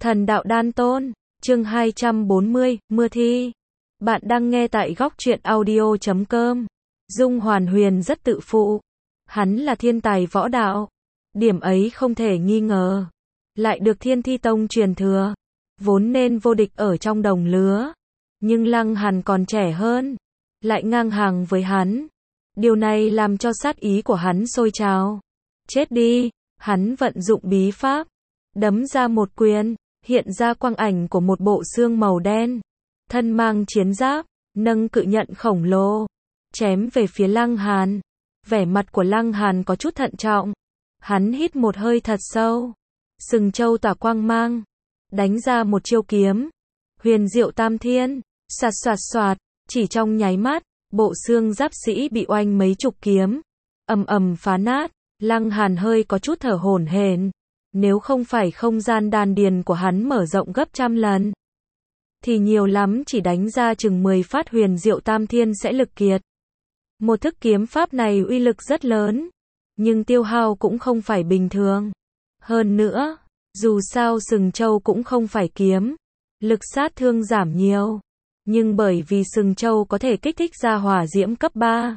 Thần đạo đan tôn, chương 240, mưa thi. Bạn đang nghe tại góc truyện audio.com. Dung Hoàn Huyền rất tự phụ. Hắn là thiên tài võ đạo. Điểm ấy không thể nghi ngờ. Lại được Thiên Thi Tông truyền thừa. Vốn nên vô địch ở trong đồng lứa. Nhưng Lăng Hàn còn trẻ hơn. Lại ngang hàng với hắn. Điều này làm cho sát ý của hắn sôi trào. Chết đi, hắn vận dụng bí pháp. Đấm ra một quyền, hiện ra quang ảnh của một bộ xương màu đen. Thân mang chiến giáp, nâng cự nhận khổng lồ. Chém về phía Lăng Hàn. Vẻ mặt của Lăng Hàn có chút thận trọng. Hắn hít một hơi thật sâu. Sừng châu tỏa quang mang. Đánh ra một chiêu kiếm. Huyền diệu tam thiên. Xoạt xoạt xoạt. Chỉ trong nháy mắt, bộ xương giáp sĩ bị oanh mấy chục kiếm. Ầm ầm phá nát. Lăng Hàn hơi có chút thở hổn hển. Nếu không phải không gian đan điền của hắn mở rộng gấp trăm lần, thì nhiều lắm chỉ đánh ra chừng 10 phát huyền diệu tam thiên sẽ lực kiệt. Một thức kiếm pháp này uy lực rất lớn, nhưng tiêu hao cũng không phải bình thường. Hơn nữa, dù sao sừng châu cũng không phải kiếm, lực sát thương giảm nhiều. Nhưng bởi vì sừng châu có thể kích thích ra hỏa diễm cấp 3,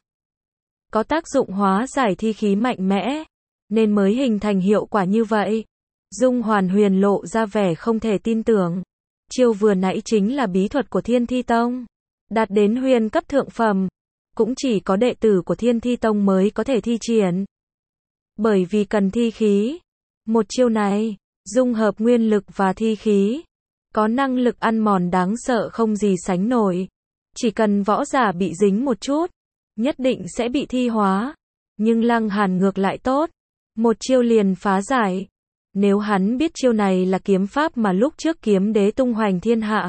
có tác dụng hóa giải thi khí mạnh mẽ, nên mới hình thành hiệu quả như vậy. Dung Hoàn Huyền lộ ra vẻ không thể tin tưởng. Chiêu vừa nãy chính là bí thuật của Thiên Thi Tông. Đạt đến huyền cấp thượng phẩm. Cũng chỉ có đệ tử của Thiên Thi Tông mới có thể thi triển. Bởi vì cần thi khí. Một chiêu này, dung hợp nguyên lực và thi khí. Có năng lực ăn mòn đáng sợ không gì sánh nổi. Chỉ cần võ giả bị dính một chút, nhất định sẽ bị thi hóa. Nhưng Lăng Hàn ngược lại tốt. Một chiêu liền phá giải. Nếu hắn biết chiêu này là kiếm pháp mà lúc trước kiếm đế tung hoành thiên hạ,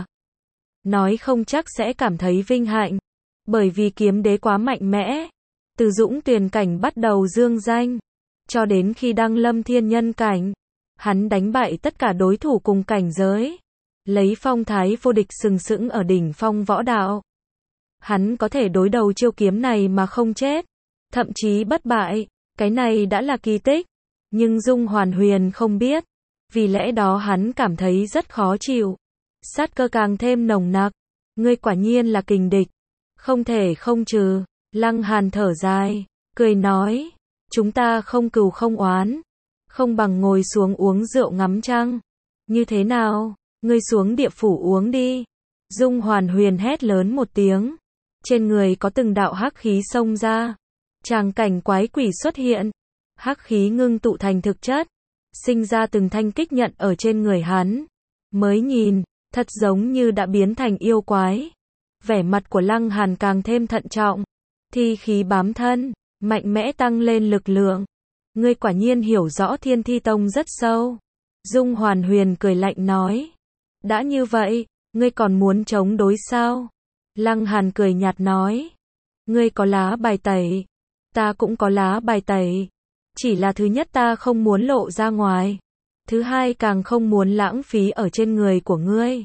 nói không chắc sẽ cảm thấy vinh hạnh. Bởi vì kiếm đế quá mạnh mẽ. Từ dũng tuyền cảnh bắt đầu dương danh, cho đến khi đăng lâm thiên nhân cảnh, hắn đánh bại tất cả đối thủ cùng cảnh giới, lấy phong thái vô địch sừng sững ở đỉnh phong võ đạo. Hắn có thể đối đầu chiêu kiếm này mà không chết, thậm chí bất bại, cái này đã là kỳ tích. Nhưng Dung Hoàn Huyền không biết, vì lẽ đó hắn cảm thấy rất khó chịu. Sát cơ càng thêm nồng nặc. Ngươi quả nhiên là kình địch, không thể không trừ. Lăng Hàn thở dài, cười nói, chúng ta không cừu không oán, không bằng ngồi xuống uống rượu ngắm trăng. Như thế nào, ngươi xuống địa phủ uống đi. Dung Hoàn Huyền hét lớn một tiếng, trên người có từng đạo hắc khí xông ra. Tràng cảnh quái quỷ xuất hiện. Hắc khí ngưng tụ thành thực chất, sinh ra từng thanh kích nhận ở trên người hắn. Mới nhìn, thật giống như đã biến thành yêu quái. Vẻ mặt của Lăng Hàn càng thêm thận trọng. Thi khí bám thân, mạnh mẽ tăng lên lực lượng. Ngươi quả nhiên hiểu rõ Thiên Thi Tông rất sâu. Dung Hoàn Huyền cười lạnh nói. Đã như vậy, ngươi còn muốn chống đối sao? Lăng Hàn cười nhạt nói. Ngươi có lá bài tẩy, ta cũng có lá bài tẩy. Chỉ là thứ nhất ta không muốn lộ ra ngoài. Thứ hai càng không muốn lãng phí ở trên người của ngươi.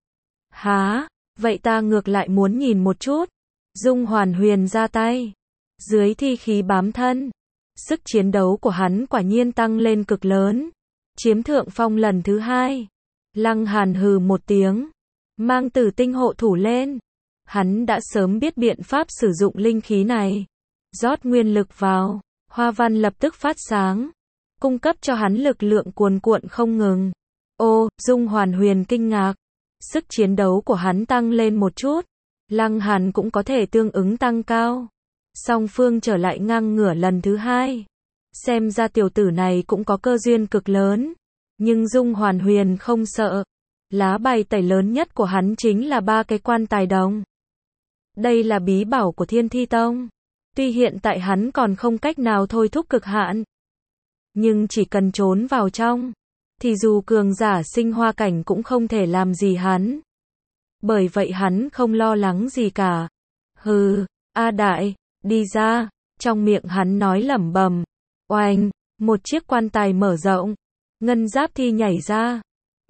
Hả? Vậy ta ngược lại muốn nhìn một chút. Dung Hoàn Huyền ra tay. Dưới thi khí bám thân, sức chiến đấu của hắn quả nhiên tăng lên cực lớn. Chiếm thượng phong lần thứ hai. Lăng Hàn hừ một tiếng, mang Tử Tinh hộ thủ lên. Hắn đã sớm biết biện pháp sử dụng linh khí này. Rót nguyên lực vào. Hoa văn lập tức phát sáng, cung cấp cho hắn lực lượng cuồn cuộn không ngừng. Ô, Dung Hoàn Huyền kinh ngạc. Sức chiến đấu của hắn tăng lên một chút. Lăng Hàn cũng có thể tương ứng tăng cao. Song phương trở lại ngang ngửa lần thứ hai. Xem ra tiểu tử này cũng có cơ duyên cực lớn. Nhưng Dung Hoàn Huyền không sợ. Lá bài tẩy lớn nhất của hắn chính là 3 cái quan tài đồng. Đây là bí bảo của Thiên Thi Tông. Tuy hiện tại hắn còn không cách nào thôi thúc cực hạn, nhưng chỉ cần trốn vào trong, thì dù cường giả sinh hoa cảnh cũng không thể làm gì hắn. Bởi vậy hắn không lo lắng gì cả. Hừ, A Đại, đi ra. Trong miệng hắn nói lẩm bẩm. Oanh, một chiếc quan tài mở rộng. Ngân Giáp Thi nhảy ra.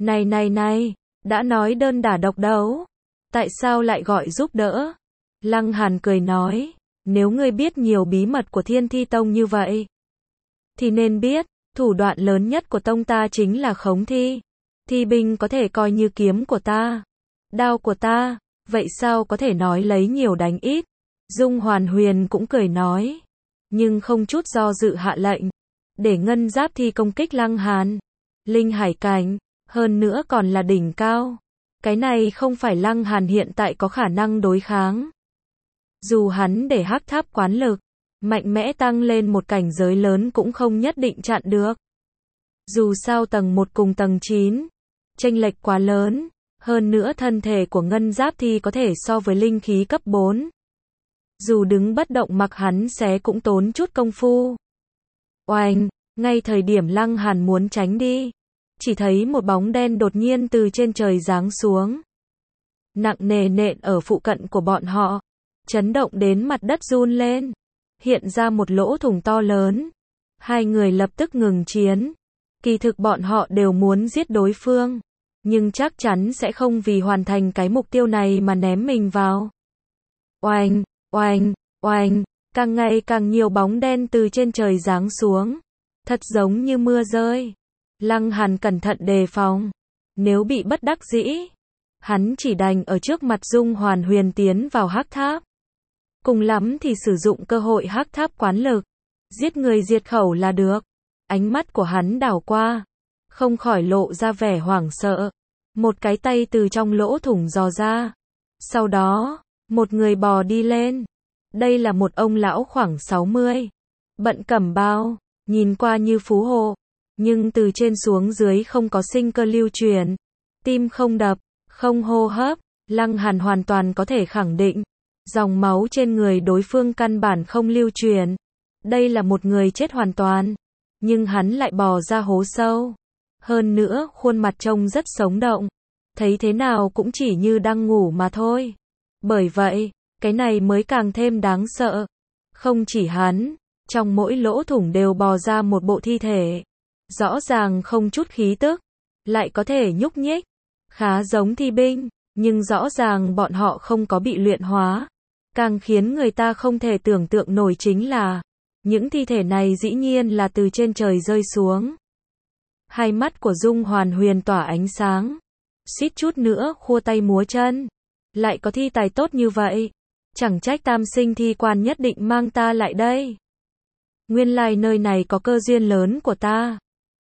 Này, đã nói đơn đả độc đấu. Tại sao lại gọi giúp đỡ? Lăng Hàn cười nói. Nếu ngươi biết nhiều bí mật của Thiên Thi Tông như vậy, thì nên biết, thủ đoạn lớn nhất của tông ta chính là khống thi. Thi binh có thể coi như kiếm của ta, đao của ta, vậy sao có thể nói lấy nhiều đánh ít? Dung Hoàn Huyền cũng cười nói, nhưng không chút do dự hạ lệnh, để ngân giáp thi công kích Lăng Hàn. Linh hải cảnh, hơn nữa còn là đỉnh cao. Cái này không phải Lăng Hàn hiện tại có khả năng đối kháng. Dù hắn để hắc tháp quán lực, mạnh mẽ tăng lên một cảnh giới lớn cũng không nhất định chặn được. Dù sao tầng 1 cùng tầng 9, chênh lệch quá lớn, hơn nữa thân thể của ngân giáp thi có thể so với linh khí cấp 4. Dù đứng bất động mặc hắn xé cũng tốn chút công phu. Oanh, ngay thời điểm Lăng Hàn muốn tránh đi, chỉ thấy một bóng đen đột nhiên từ trên trời giáng xuống. Nặng nề nện ở phụ cận của bọn họ, chấn động đến mặt đất run lên, hiện ra một lỗ thủng to lớn. Hai người lập tức ngừng chiến. Kỳ thực bọn họ đều muốn giết đối phương, nhưng chắc chắn sẽ không vì hoàn thành cái mục tiêu này mà ném mình vào. Oanh, oanh, oanh, càng ngày càng nhiều bóng đen từ trên trời giáng xuống, thật giống như mưa rơi. Lăng Hàn cẩn thận đề phòng, nếu bị bất đắc dĩ, hắn chỉ đành ở trước mặt Dung Hoàn Huyền tiến vào hắc tháp. Cùng lắm thì sử dụng cơ hội hắc tháp quán lực, giết người diệt khẩu là được. Ánh mắt của hắn đảo qua, không khỏi lộ ra vẻ hoảng sợ. Một cái tay từ trong lỗ thủng dò ra. Sau đó, một người bò đi lên. Đây là một ông lão khoảng 60. Bận cẩm bào, nhìn qua như phú hộ, nhưng từ trên xuống dưới không có sinh cơ lưu truyền. Tim không đập, không hô hấp. Lăng Hàn hoàn toàn có thể khẳng định, dòng máu trên người đối phương căn bản không lưu truyền. Đây là một người chết hoàn toàn. Nhưng hắn lại bò ra hố sâu. Hơn nữa, khuôn mặt trông rất sống động. Thấy thế nào cũng chỉ như đang ngủ mà thôi. Bởi vậy, cái này mới càng thêm đáng sợ. Không chỉ hắn, trong mỗi lỗ thủng đều bò ra một bộ thi thể. Rõ ràng không chút khí tức, lại có thể nhúc nhích. Khá giống thi binh, nhưng rõ ràng bọn họ không có bị luyện hóa. Càng khiến người ta không thể tưởng tượng nổi chính là những thi thể này dĩ nhiên là từ trên trời rơi xuống. Hai mắt của Dung Hoàn Huyền tỏa ánh sáng, suýt chút nữa khua tay múa chân. Lại có thi tài tốt như vậy, chẳng trách tam sinh thi quan nhất định mang ta lại đây. Nguyên lai nơi này có cơ duyên lớn của ta.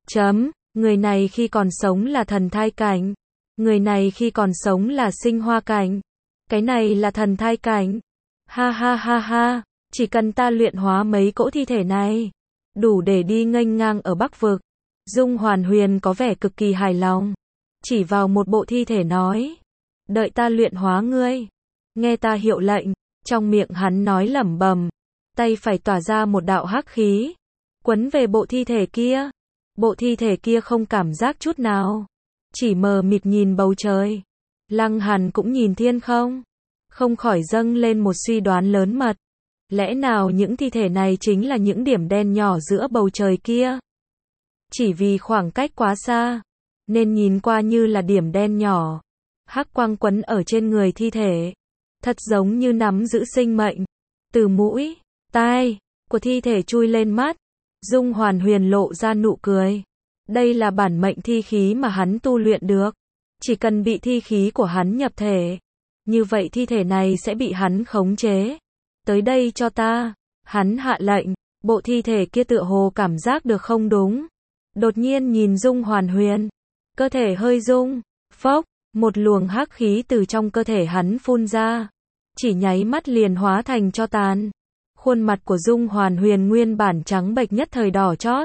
Người này khi còn sống là thần thai cảnh, người này khi còn sống là sinh hoa cảnh, cái này là thần thai cảnh. Ha ha ha ha. Chỉ cần ta luyện hóa mấy cỗ thi thể này, đủ để đi nghênh ngang ở Bắc Vực. Dung Hoàn Huyền có vẻ cực kỳ hài lòng, chỉ vào một bộ thi thể nói, đợi ta luyện hóa ngươi, nghe ta hiệu lệnh. Trong miệng hắn nói lẩm bẩm, tay phải tỏa ra một đạo hắc khí, quấn về bộ thi thể kia. Bộ thi thể kia không cảm giác chút nào, chỉ mờ mịt nhìn bầu trời. Lăng Hàn cũng nhìn thiên không khỏi dâng lên một suy đoán lớn mật. Lẽ nào những thi thể này chính là những điểm đen nhỏ giữa bầu trời kia? Chỉ vì khoảng cách quá xa, nên nhìn qua như là điểm đen nhỏ. Hắc quang quấn ở trên người thi thể, thật giống như nắm giữ sinh mệnh. Từ mũi, tai của thi thể chui lên mắt, Dung Hoàn Huyền lộ ra nụ cười. Đây là bản mệnh thi khí mà hắn tu luyện được. Chỉ cần bị thi khí của hắn nhập thể, như vậy thi thể này sẽ bị hắn khống chế. Tới đây cho ta. Hắn hạ lệnh. Bộ thi thể kia tựa hồ cảm giác được không đúng, đột nhiên nhìn Dung Hoàn Huyền, cơ thể hơi rung. Phốc, một luồng hắc khí từ trong cơ thể hắn phun ra, chỉ nháy mắt liền hóa thành tro tàn. Khuôn mặt của Dung Hoàn Huyền nguyên bản trắng bệch nhất thời đỏ chót,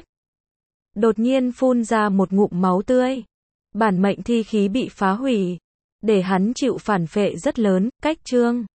đột nhiên phun ra một ngụm máu tươi. Bản mệnh thi khí bị phá hủy, để hắn chịu phản phệ rất lớn. Cách chương